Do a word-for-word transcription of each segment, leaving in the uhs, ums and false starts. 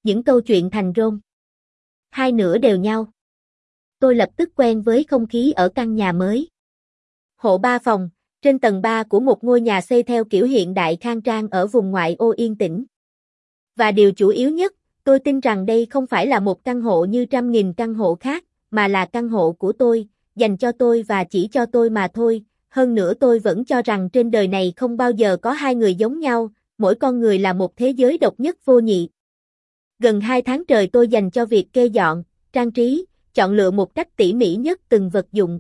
những câu chuyện thành rôm. Hai nửa đều nhau. Tôi lập tức quen với không khí ở căn nhà mới. Hộ ba phòng, trên tầng ba của một ngôi nhà xây theo kiểu hiện đại khang trang ở vùng ngoại ô yên tĩnh. Và điều chủ yếu nhất, tôi tin rằng đây không phải là một căn hộ như trăm nghìn căn hộ khác, mà là căn hộ của tôi, dành cho tôi và chỉ cho tôi mà thôi. Hơn nữa tôi vẫn cho rằng trên đời này không bao giờ có hai người giống nhau, mỗi con người là một thế giới độc nhất vô nhị. Gần hai tháng trời tôi dành cho việc kê dọn, trang trí, chọn lựa một cách tỉ mỉ nhất từng vật dụng.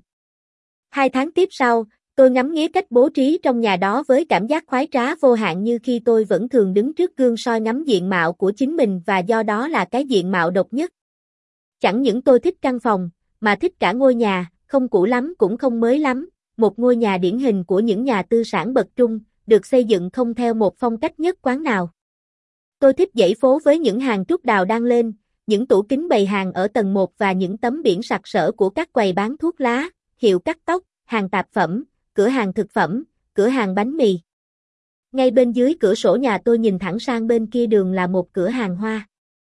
Hai tháng tiếp sau, tôi ngắm nghía cách bố trí trong nhà đó với cảm giác khoái trá vô hạn như khi tôi vẫn thường đứng trước gương soi ngắm diện mạo của chính mình và do đó là cái diện mạo độc nhất. Chẳng những tôi thích căn phòng, mà thích cả ngôi nhà, không cũ lắm cũng không mới lắm, một ngôi nhà điển hình của những nhà tư sản bậc trung, được xây dựng không theo một phong cách nhất quán nào. Tôi thích dãy phố với những hàng trúc đào đang lên, những tủ kính bày hàng ở tầng một và những tấm biển sặc sỡ của các quầy bán thuốc lá, hiệu cắt tóc, hàng tạp phẩm, cửa hàng thực phẩm, cửa hàng bánh mì. Ngay bên dưới cửa sổ nhà tôi nhìn thẳng sang bên kia đường là một cửa hàng hoa.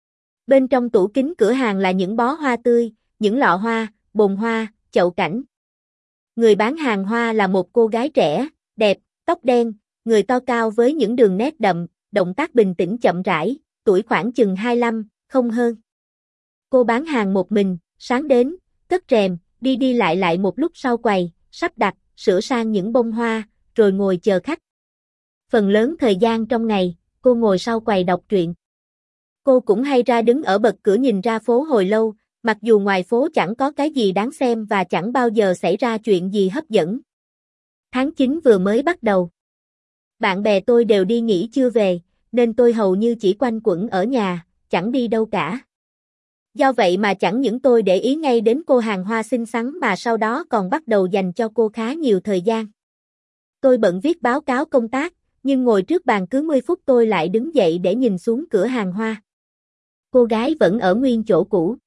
Bên trong tủ kính cửa hàng là những bó hoa tươi, những lọ hoa, bồn hoa, chậu cảnh. Người bán hàng hoa là một cô gái trẻ, đẹp, tóc đen, người to cao với những đường nét đậm, động tác bình tĩnh chậm rãi, tuổi khoảng chừng hai mươi lăm, không hơn. Cô bán hàng một mình, sáng đến, cất rèm, đi đi lại lại một lúc sau quầy, sắp đặt, sửa sang những bông hoa, rồi ngồi chờ khách. Phần lớn thời gian trong ngày, cô ngồi sau quầy đọc truyện. Cô cũng hay ra đứng ở bậc cửa nhìn ra phố hồi lâu, mặc dù ngoài phố chẳng có cái gì đáng xem và chẳng bao giờ xảy ra chuyện gì hấp dẫn. Tháng chín vừa mới bắt đầu. Bạn bè tôi đều đi nghỉ chưa về, nên tôi hầu như chỉ quanh quẩn ở nhà, chẳng đi đâu cả. Do vậy mà chẳng những tôi để ý ngay đến cô hàng hoa xinh xắn mà sau đó còn bắt đầu dành cho cô khá nhiều thời gian. Tôi bận viết báo cáo công tác, nhưng ngồi trước bàn cứ mười phút tôi lại đứng dậy để nhìn xuống cửa hàng hoa. Cô gái vẫn ở nguyên chỗ cũ.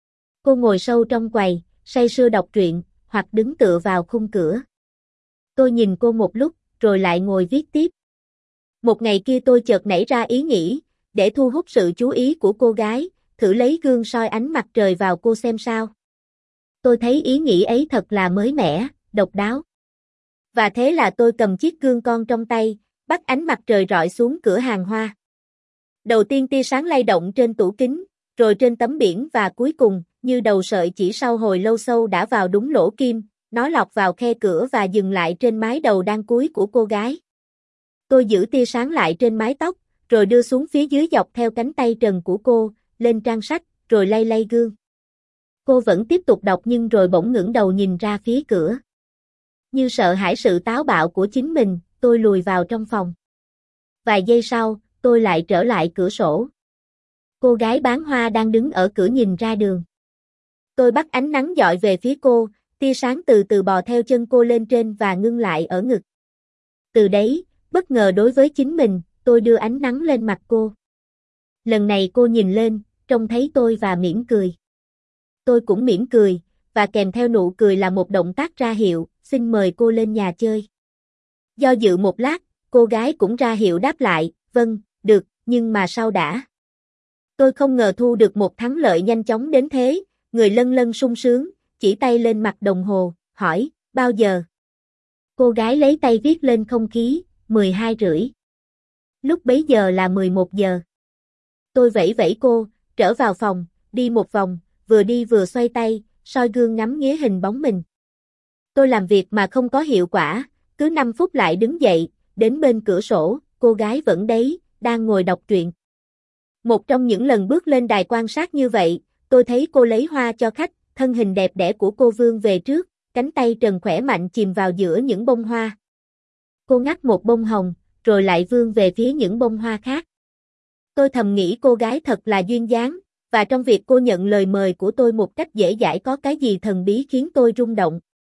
Cô ngồi sâu trong quầy, say sưa đọc truyện, hoặc đứng tựa vào khung cửa. Tôi nhìn cô một lúc, rồi lại ngồi viết tiếp. Một ngày kia tôi chợt nảy ra ý nghĩ, để thu hút sự chú ý của cô gái, thử lấy gương soi ánh mặt trời vào cô xem sao. Tôi thấy ý nghĩ ấy thật là mới mẻ, độc đáo. Và thế là tôi cầm chiếc gương con trong tay, bắt ánh mặt trời rọi xuống cửa hàng hoa. Đầu tiên tia sáng lay động trên tủ kính, rồi trên tấm biển và cuối cùng, như đầu sợi chỉ sau hồi lâu sâu đã vào đúng lỗ kim, nó lọt vào khe cửa và dừng lại trên mái đầu đang cúi của cô gái. Tôi giữ tia sáng lại trên mái tóc, rồi đưa xuống phía dưới dọc theo cánh tay trần của cô, lên trang sách, rồi lay lay gương. Cô vẫn tiếp tục đọc nhưng rồi bỗng ngẩng đầu nhìn ra phía cửa. Như sợ hãi sự táo bạo của chính mình, tôi lùi vào trong phòng. Vài giây sau, tôi lại trở lại cửa sổ. Cô gái bán hoa đang đứng ở cửa nhìn ra đường. Tôi bắt ánh nắng dọi về phía cô, tia sáng từ từ bò theo chân cô lên trên và ngưng lại ở ngực. Từ đấy, bất ngờ đối với chính mình, tôi đưa ánh nắng lên mặt cô. Lần này cô nhìn lên, trông thấy tôi và mỉm cười. Tôi cũng mỉm cười, và kèm theo nụ cười là một động tác ra hiệu, xin mời cô lên nhà chơi. Do dự một lát, cô gái cũng ra hiệu đáp lại, vâng, được, nhưng mà sau đã. Tôi không ngờ thu được một thắng lợi nhanh chóng đến thế, người lân lân sung sướng, chỉ tay lên mặt đồng hồ, hỏi, bao giờ? Cô gái lấy tay viết lên không khí, mười hai rưỡi. Lúc bấy giờ là mười một giờ. Tôi vẫy vẫy cô, trở vào phòng, đi một vòng, vừa đi vừa xoay tay, soi gương ngắm nghía hình bóng mình. Tôi làm việc mà không có hiệu quả, cứ năm phút lại đứng dậy, đến bên cửa sổ, cô gái vẫn đấy, đang ngồi đọc truyện. Một trong những lần bước lên đài quan sát như vậy, tôi thấy cô lấy hoa cho khách, thân hình đẹp đẽ của cô vươn về trước, cánh tay trần khỏe mạnh chìm vào giữa những bông hoa. Cô ngắt một bông hồng, rồi lại vươn về phía những bông hoa khác. Tôi thầm nghĩ cô gái thật là duyên dáng, và trong việc cô nhận lời mời của tôi một cách dễ dãi có cái gì thần bí khiến tôi rung động.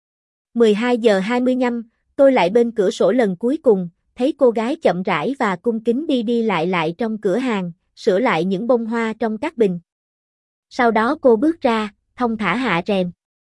mười hai giờ hai mươi lăm, tôi lại bên cửa sổ lần cuối cùng, thấy cô gái chậm rãi và cung kính đi đi lại lại trong cửa hàng, sửa lại những bông hoa trong các bình. Sau đó cô bước ra, thong thả hạ rèm.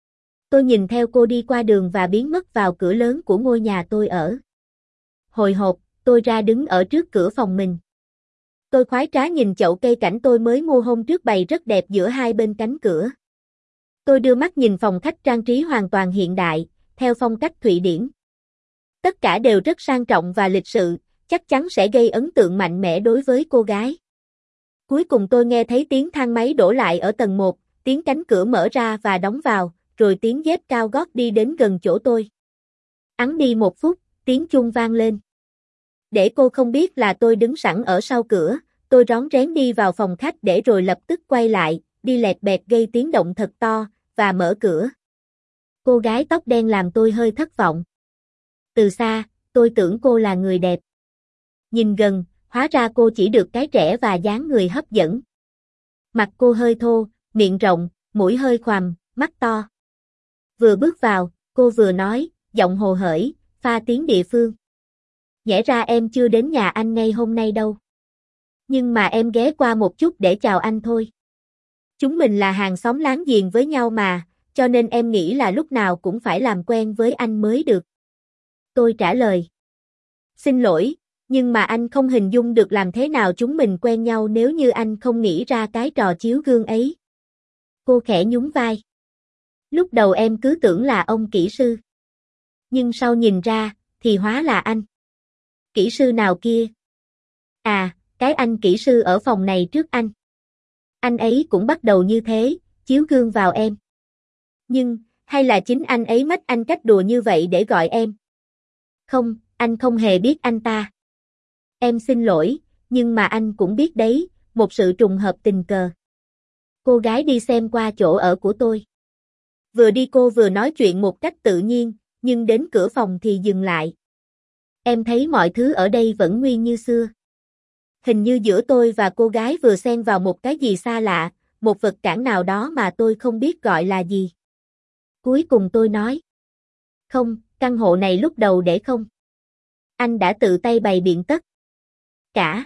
Tôi nhìn theo cô đi qua đường và biến mất vào cửa lớn của ngôi nhà tôi ở. Hồi hộp, tôi ra đứng ở trước cửa phòng mình. Tôi khoái trá nhìn chậu cây cảnh tôi mới mua hôm trước bày rất đẹp giữa hai bên cánh cửa. Tôi đưa mắt nhìn phòng khách trang trí hoàn toàn hiện đại, theo phong cách Thụy Điển. Tất cả đều rất sang trọng và lịch sự, chắc chắn sẽ gây ấn tượng mạnh mẽ đối với cô gái. Cuối cùng tôi nghe thấy tiếng thang máy đổ lại ở tầng một, tiếng cánh cửa mở ra và đóng vào, rồi tiếng dép cao gót đi đến gần chỗ tôi. Ẵn đi một phút, tiếng chuông vang lên. Để cô không biết là tôi đứng sẵn ở sau cửa, tôi rón rén đi vào phòng khách để rồi lập tức quay lại, đi lẹt bẹt gây tiếng động thật to, và mở cửa. Cô gái tóc đen làm tôi hơi thất vọng. Từ xa, tôi tưởng cô là người đẹp. Nhìn gần, hóa ra cô chỉ được cái trẻ và dáng người hấp dẫn. Mặt cô hơi thô, miệng rộng, mũi hơi khoằm, mắt to. Vừa bước vào, cô vừa nói, giọng hồ hởi, pha tiếng địa phương. Nhẽ ra em chưa đến nhà anh ngay hôm nay đâu. Nhưng mà em ghé qua một chút để chào anh thôi. Chúng mình là hàng xóm láng giềng với nhau mà, cho nên em nghĩ là lúc nào cũng phải làm quen với anh mới được. Tôi trả lời. Xin lỗi, nhưng mà anh không hình dung được làm thế nào chúng mình quen nhau nếu như anh không nghĩ ra cái trò chiếu gương ấy. Cô khẽ nhún vai. Lúc đầu em cứ tưởng là ông kỹ sư. Nhưng sau nhìn ra, thì hóa là anh. Kỹ sư nào kia? À, cái anh kỹ sư ở phòng này trước anh. Anh ấy cũng bắt đầu như thế, chiếu gương vào em. Nhưng, hay là chính anh ấy mách anh cách đùa như vậy để gọi em? Không, anh không hề biết anh ta. Em xin lỗi, nhưng mà anh cũng biết đấy, một sự trùng hợp tình cờ. Cô gái đi xem qua chỗ ở của tôi. Vừa đi cô vừa nói chuyện một cách tự nhiên, nhưng đến cửa phòng thì dừng lại. Em thấy mọi thứ ở đây vẫn nguyên như xưa. Hình như giữa tôi và cô gái vừa xen vào một cái gì xa lạ, một vật cản nào đó mà tôi không biết gọi là gì. Cuối cùng tôi nói. Không, căn hộ này lúc đầu để không. Anh đã tự tay bày biện tất cả.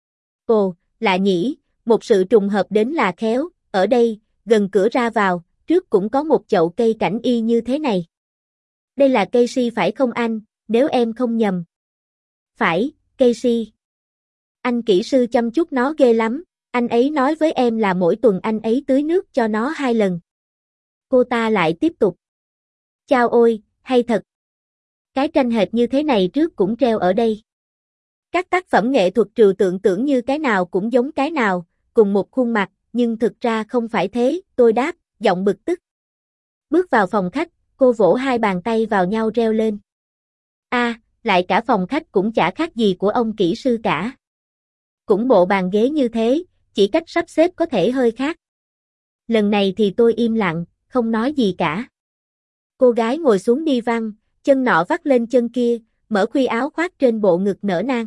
Ồ, lạ nhỉ, một sự trùng hợp đến là khéo, ở đây, gần cửa ra vào, trước cũng có một chậu cây cảnh y như thế này. Đây là cây si phải không anh, nếu em không nhầm. Phải, cây si. Anh kỹ sư chăm chút nó ghê lắm, anh ấy nói với em là mỗi tuần anh ấy tưới nước cho nó hai lần. Cô ta lại tiếp tục. Chao ôi, hay thật. Cái tranh hệt như thế này trước cũng treo ở đây. Các tác phẩm nghệ thuật trừu tượng tưởng như cái nào cũng giống cái nào, cùng một khuôn mặt, nhưng thực ra không phải thế, tôi đáp, giọng bực tức. Bước vào phòng khách, cô vỗ hai bàn tay vào nhau reo lên. A, à, lại cả phòng khách cũng chả khác gì của ông kỹ sư cả. Cũng bộ bàn ghế như thế, chỉ cách sắp xếp có thể hơi khác. Lần này thì tôi im lặng, không nói gì cả. Cô gái ngồi xuống đi văng, chân nọ vắt lên chân kia, mở khuy áo khoác trên bộ ngực nở nang.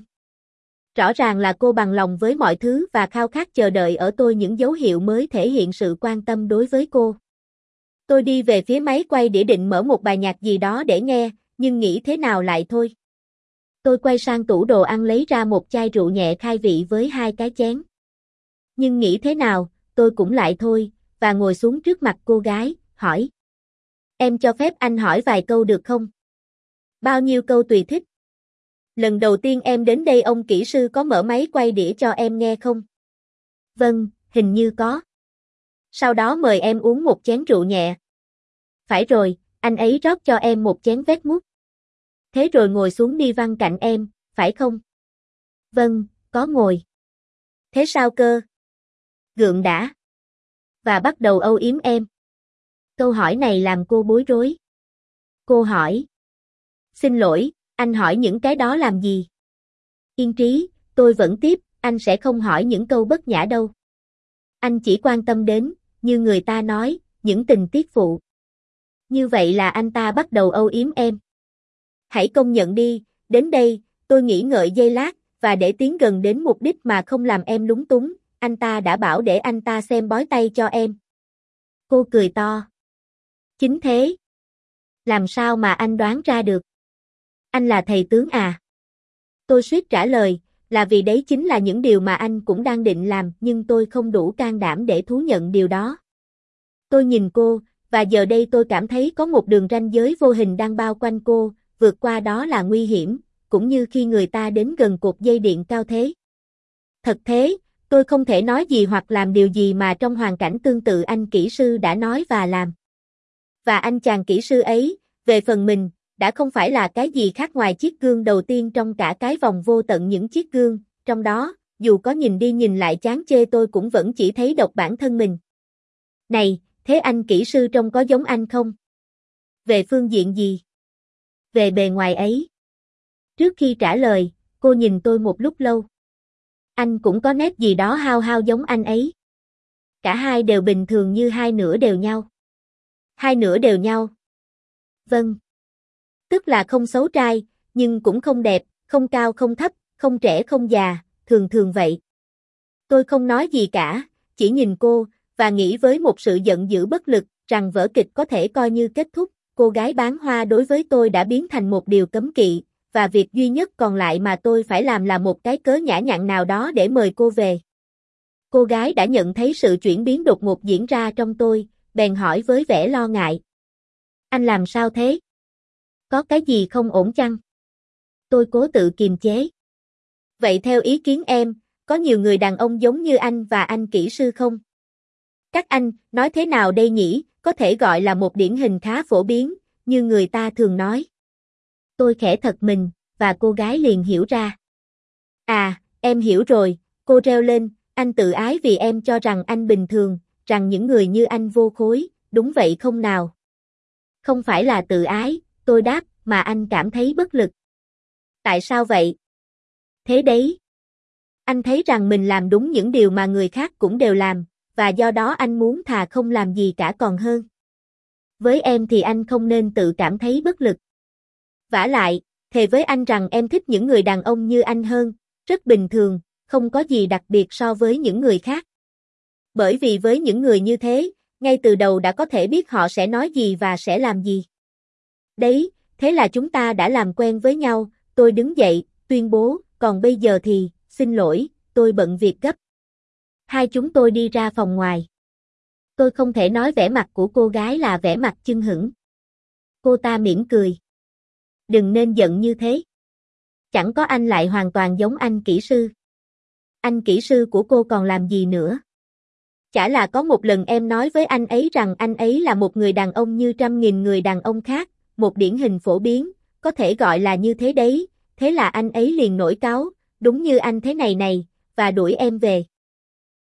Rõ ràng là cô bằng lòng với mọi thứ và khao khát chờ đợi ở tôi những dấu hiệu mới thể hiện sự quan tâm đối với cô. Tôi đi về phía máy quay đĩa định mở một bài nhạc gì đó để nghe, nhưng nghĩ thế nào lại thôi. Tôi quay sang tủ đồ ăn lấy ra một chai rượu nhẹ khai vị với hai cái chén. Nhưng nghĩ thế nào, tôi cũng lại thôi, và ngồi xuống trước mặt cô gái, hỏi. Em cho phép anh hỏi vài câu được không? Bao nhiêu câu tùy thích. Lần đầu tiên em đến đây ông kỹ sư có mở máy quay đĩa cho em nghe không? Vâng, hình như có. Sau đó mời em uống một chén rượu nhẹ. Phải rồi, anh ấy rót cho em một chén vét mút. Thế rồi ngồi xuống đi văng cạnh em, phải không? Vâng, có ngồi. Thế sao cơ? Gượng đã. Và bắt đầu âu yếm em. Câu hỏi này làm cô bối rối. Cô hỏi. Xin lỗi, anh hỏi những cái đó làm gì? Yên trí, tôi vẫn tiếp, anh sẽ không hỏi những câu bất nhã đâu. Anh chỉ quan tâm đến, như người ta nói, những tình tiết phụ. Như vậy là anh ta bắt đầu âu yếm em. Hãy công nhận đi, đến đây, tôi nghĩ ngợi giây lát, và để tiến gần đến mục đích mà không làm em lúng túng, anh ta đã bảo để anh ta xem bói tay cho em. Cô cười to. Chính thế. Làm sao mà anh đoán ra được? Anh là thầy tướng à? Tôi suýt trả lời, là vì đấy chính là những điều mà anh cũng đang định làm, nhưng tôi không đủ can đảm để thú nhận điều đó. Tôi nhìn cô, và giờ đây tôi cảm thấy có một đường ranh giới vô hình đang bao quanh cô, vượt qua đó là nguy hiểm, cũng như khi người ta đến gần cột dây điện cao thế. Thật thế, tôi không thể nói gì hoặc làm điều gì mà trong hoàn cảnh tương tự anh kỹ sư đã nói và làm. Và anh chàng kỹ sư ấy, về phần mình, đã không phải là cái gì khác ngoài chiếc gương đầu tiên trong cả cái vòng vô tận những chiếc gương, trong đó, dù có nhìn đi nhìn lại chán chê tôi cũng vẫn chỉ thấy độc bản thân mình. Này, thế anh kỹ sư trông có giống anh không? Về phương diện gì? Về bề ngoài ấy. Trước khi trả lời, cô nhìn tôi một lúc lâu. Anh cũng có nét gì đó hao hao giống anh ấy. Cả hai đều bình thường như hai nửa đều nhau. Hai nửa đều nhau. Vâng. Tức là không xấu trai, nhưng cũng không đẹp, không cao không thấp, không trẻ không già, thường thường vậy. Tôi không nói gì cả, chỉ nhìn cô, và nghĩ với một sự giận dữ bất lực, rằng vở kịch có thể coi như kết thúc, cô gái bán hoa đối với tôi đã biến thành một điều cấm kỵ, và việc duy nhất còn lại mà tôi phải làm là một cái cớ nhã nhặn nào đó để mời cô về. Cô gái đã nhận thấy sự chuyển biến đột ngột diễn ra trong tôi, bèn hỏi với vẻ lo ngại. Anh làm sao thế? Có cái gì không ổn chăng? Tôi cố tự kiềm chế. Vậy theo ý kiến em, có nhiều người đàn ông giống như anh và anh kỹ sư không? Các anh, nói thế nào đây nhỉ, có thể gọi là một điển hình khá phổ biến, như người ta thường nói. Tôi khẽ thật mình, và cô gái liền hiểu ra. À, em hiểu rồi, cô reo lên, anh tự ái vì em cho rằng anh bình thường, rằng những người như anh vô khối, đúng vậy không nào? Không phải là tự ái, tôi đáp, mà anh cảm thấy bất lực. Tại sao vậy? Thế đấy. Anh thấy rằng mình làm đúng những điều mà người khác cũng đều làm, và do đó anh muốn thà không làm gì cả còn hơn. Với em thì anh không nên tự cảm thấy bất lực. Vả lại, thề với anh rằng em thích những người đàn ông như anh hơn, rất bình thường, không có gì đặc biệt so với những người khác. Bởi vì với những người như thế, ngay từ đầu đã có thể biết họ sẽ nói gì và sẽ làm gì. Đấy, thế là chúng ta đã làm quen với nhau, tôi đứng dậy, tuyên bố, còn bây giờ thì, xin lỗi, tôi bận việc gấp. Hai chúng tôi đi ra phòng ngoài. Tôi không thể nói vẻ mặt của cô gái là vẻ mặt chưng hửng. Cô ta mỉm cười. Đừng nên giận như thế. Chẳng có anh lại hoàn toàn giống anh kỹ sư. Anh kỹ sư của cô còn làm gì nữa? Chả là có một lần em nói với anh ấy rằng anh ấy là một người đàn ông như trăm nghìn người đàn ông khác, một điển hình phổ biến, có thể gọi là như thế đấy, thế là anh ấy liền nổi cáu, đúng như anh thế này này, và đuổi em về.